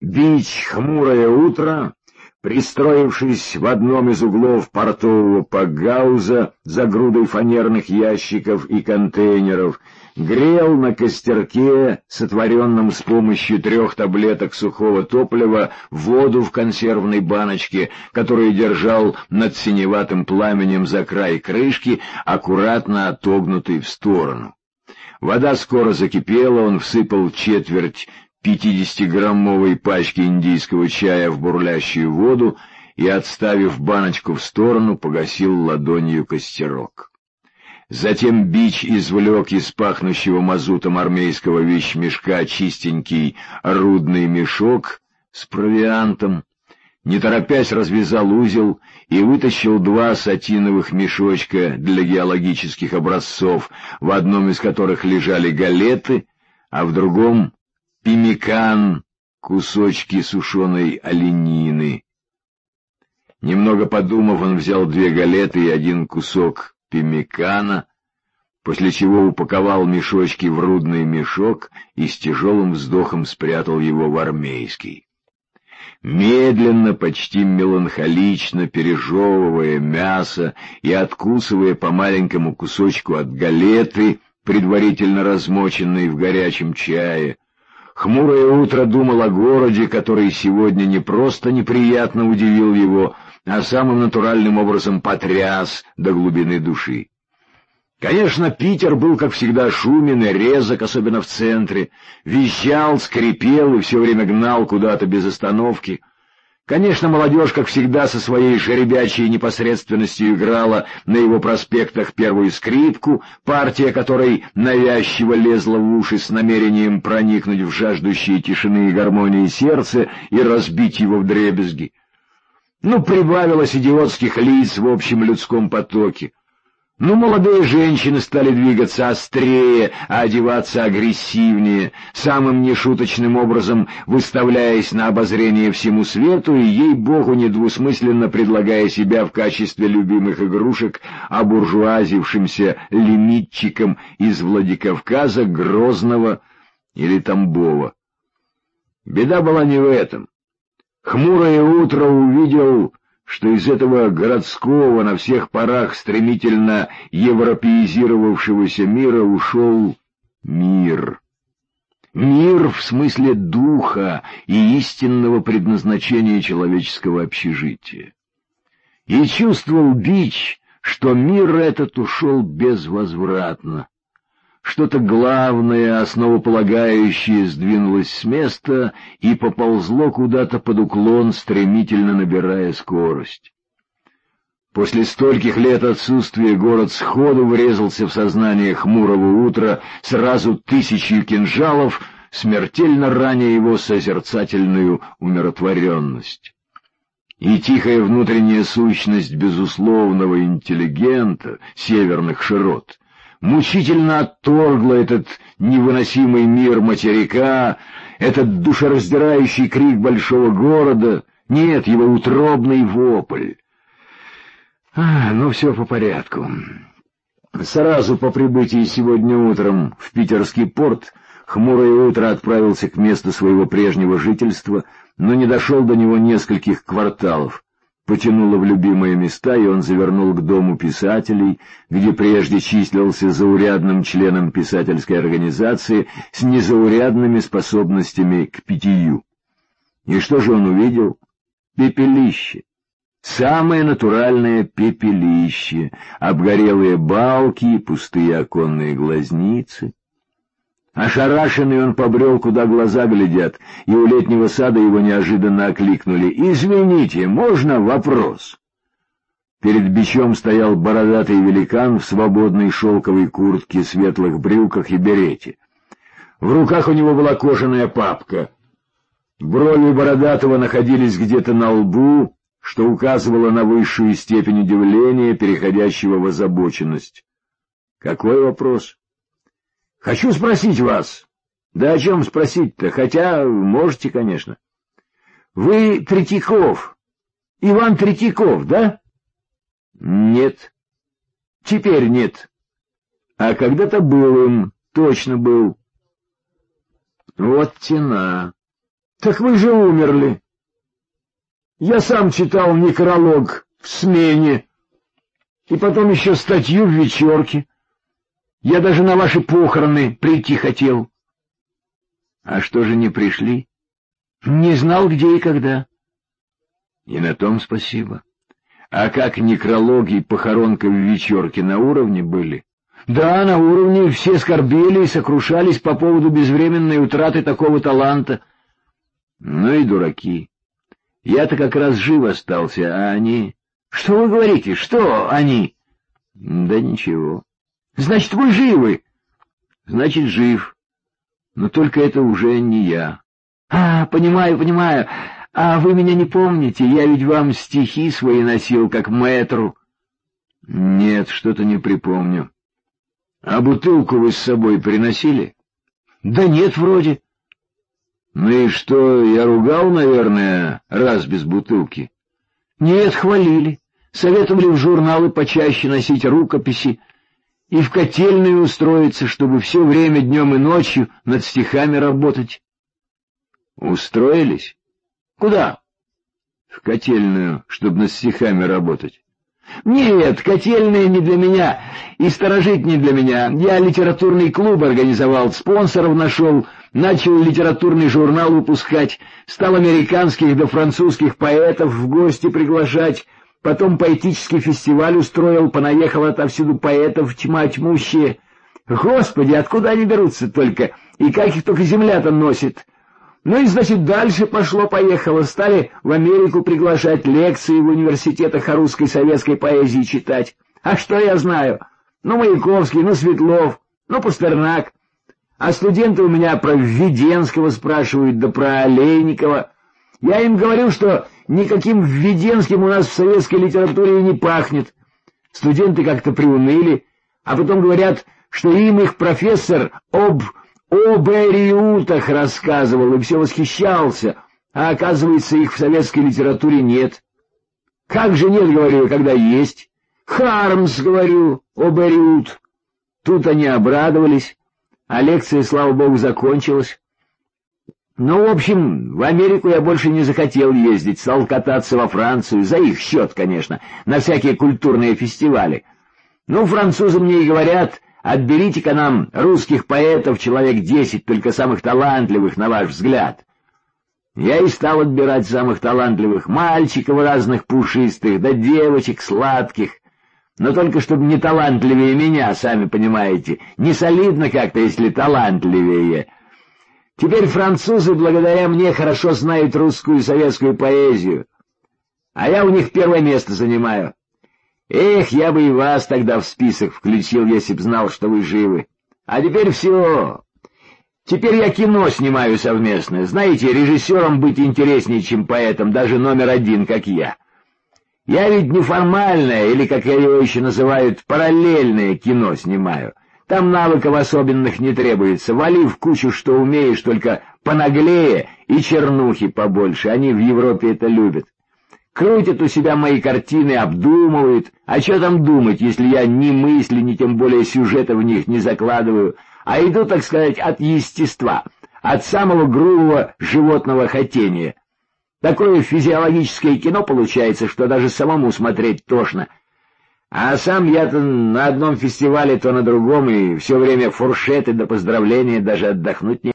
Бич «Хмурое утро», пристроившись в одном из углов портового пакгауза за грудой фанерных ящиков и контейнеров, грел на костерке, сотворенном с помощью 3 таблеток сухого топлива, воду в консервной баночке, которую держал над синеватым пламенем за край крышки, аккуратно отогнутой в сторону. Вода скоро закипела, он всыпал четверть 50-граммовой пачки индийского чая в бурлящую воду и, отставив баночку в сторону, погасил ладонью костерок. Затем Бич извлек из пахнущего мазутом армейского вещмешка чистенький рудный мешок с провиантом, не торопясь развязал узел и вытащил 2 сатиновых мешочка для геологических образцов, в одном из которых лежали галеты, а в другом — пемикан, кусочки сушеной оленины. Немного подумав, он взял 2 галеты и 1 кусок пемикана, после чего упаковал мешочки в рудный мешок и с тяжелым вздохом спрятал его в армейский. Медленно, почти меланхолично пережевывая мясо и откусывая по маленькому кусочку от галеты, предварительно размоченной в горячем чае, «Хмурое утро» думал о городе, который сегодня не просто неприятно удивил его, а самым натуральным образом потряс до глубины души. Конечно, Питер был, как всегда, шумен и резок, особенно в центре, визжал, скрипел и все время гнал куда-то без остановки. Конечно, молодежь, как всегда, со своей жеребячей непосредственностью играла на его проспектах первую скрипку, партия которой навязчиво лезла в уши с намерением проникнуть в жаждущие тишины и гармонии сердце и разбить его вдребезги. Прибавилось идиотских лиц в общем людском потоке. Молодые женщины стали двигаться острее, а одеваться агрессивнее, самым нешуточным образом выставляясь на обозрение всему свету и, ей-богу, недвусмысленно предлагая себя в качестве любимых игрушек обуржуазившимся лимитчикам из Владикавказа, Грозного или Тамбова. Беда была не в этом. «Хмурое утро» увидел, что из этого городского, на всех парах стремительно европеизировавшегося мира ушел мир. Мир в смысле духа и истинного предназначения человеческого общежития. И чувствовал Бич, что мир этот ушел безвозвратно. Что-то главное, основополагающее сдвинулось с места и поползло куда-то под уклон, стремительно набирая скорость. После стольких лет отсутствия город сходу врезался в сознание «Хмурого утра» сразу 1000 кинжалов, смертельно раня его созерцательную умиротворенность. И тихая внутренняя сущность безусловного интеллигента северных широт мучительно отторгла этот невыносимый мир материка, этот душераздирающий крик большого города, нет, его утробный вопль. Все по порядку. Сразу по прибытии сегодня утром в питерский порт «Хмурое утро» отправился к месту своего прежнего жительства, но не дошел до него нескольких кварталов. Потянуло в любимые места, и он завернул к дому писателей, где прежде числился заурядным членом писательской организации с незаурядными способностями к питью. И что же он увидел? Пепелище. Самое натуральное пепелище, обгорелые балки, пустые оконные глазницы. Ошарашенный он побрел, куда глаза глядят, и у летнего сада его неожиданно окликнули: «Извините, можно вопрос?» Перед Бичом стоял бородатый великан в свободной шелковой куртке, светлых брюках и берете. В руках у него была кожаная папка. Брови бородатого находились где-то на лбу, что указывало на высшую степень удивления, переходящего в озабоченность. «Какой вопрос?» «Хочу спросить вас». «Да о чем спросить-то? Хотя можете, конечно». «Вы Третьяков, Иван Третьяков, да?» «Нет». «Теперь нет». «А когда-то был им, точно был». «Вот тена». Так вы же умерли. Я сам читал некролог в «Смене». И потом еще статью в «Вечерке». Я даже на ваши похороны прийти хотел. А что же не пришли? Не знал, где и когда. И на том спасибо. А как некрологи и похоронка в «Вечерке» на уровне были? Да, на уровне, все скорбели и сокрушались по поводу безвременной утраты такого таланта. Ну и дураки. Я-то как раз жив остался, а они... Что вы говорите? Что они? Да ничего. Значит, вы живы? Значит, жив. Но только это уже не я. Понимаю. А вы меня не помните? Я ведь вам стихи свои носил, как мэтру. Нет, что-то не припомню. А бутылку вы с собой приносили? Да нет, вроде. Ну и что, я ругал, наверное, раз без бутылки? Нет, хвалили. Советовали в журналы почаще носить рукописи и в котельную устроиться, чтобы все время днем и ночью над стихами работать. Устроились? Куда? В котельную, чтобы над стихами работать. Нет, котельная не для меня, и сторожить не для меня. Я литературный клуб организовал, спонсоров нашел, начал литературный журнал выпускать, стал американских да французских поэтов в гости приглашать, потом поэтический фестиваль устроил, понаехало отовсюду поэтов тьма тьмущая. Господи, откуда они берутся только, и как их только земля-то носит. Ну и, значит, дальше пошло-поехало, стали в Америку приглашать, лекции в университетах о русской советской поэзии читать. А что я знаю? Ну, Маяковский, ну, Светлов, ну, Пастернак. А студенты у меня про Введенского спрашивают, да про Олейникова. Я им говорю, что никаким Введенским у нас в советской литературе и не пахнет. Студенты как-то приуныли, а потом говорят, что им их профессор об Эриутах рассказывал и все восхищался, а оказывается, их в советской литературе нет. Как же нет, говорю, когда есть? Хармс, говорю, об Эриут. Тут они обрадовались, а лекция, слава богу, закончилась. Ну, в общем, в Америку я больше не захотел ездить, стал кататься во Францию, за их счет, конечно, на всякие культурные фестивали. Ну, французы мне и говорят: отберите-ка нам русских поэтов человек 10, только самых талантливых, на ваш взгляд. Я и стал отбирать самых талантливых, мальчиков разных пушистых, да девочек сладких. Но только чтобы не талантливее меня, сами понимаете, не солидно как-то, если талантливее. Теперь французы, благодаря мне, хорошо знают русскую и советскую поэзию, а я у них первое место занимаю. Эх, я бы и вас тогда в список включил, если б знал, что вы живы. А теперь все. Теперь я кино снимаю совместное. Знаете, режиссером быть интереснее, чем поэтом, даже номер один, как я. Я ведь неформальное, или, как его еще называют, параллельное кино снимаю. Там навыков особенных не требуется. Вали в кучу, что умеешь, только понаглее и чернухи побольше. Они в Европе это любят. Крутят у себя мои картины, обдумывают. А что там думать, если я ни мысли, ни тем более сюжета в них не закладываю, а иду, так сказать, от естества, от самого грубого животного хотения. Такое физиологическое кино получается, что даже самому смотреть тошно. А сам я-то на одном фестивале, то на другом, и все время фуршеты до поздравления, даже отдохнуть не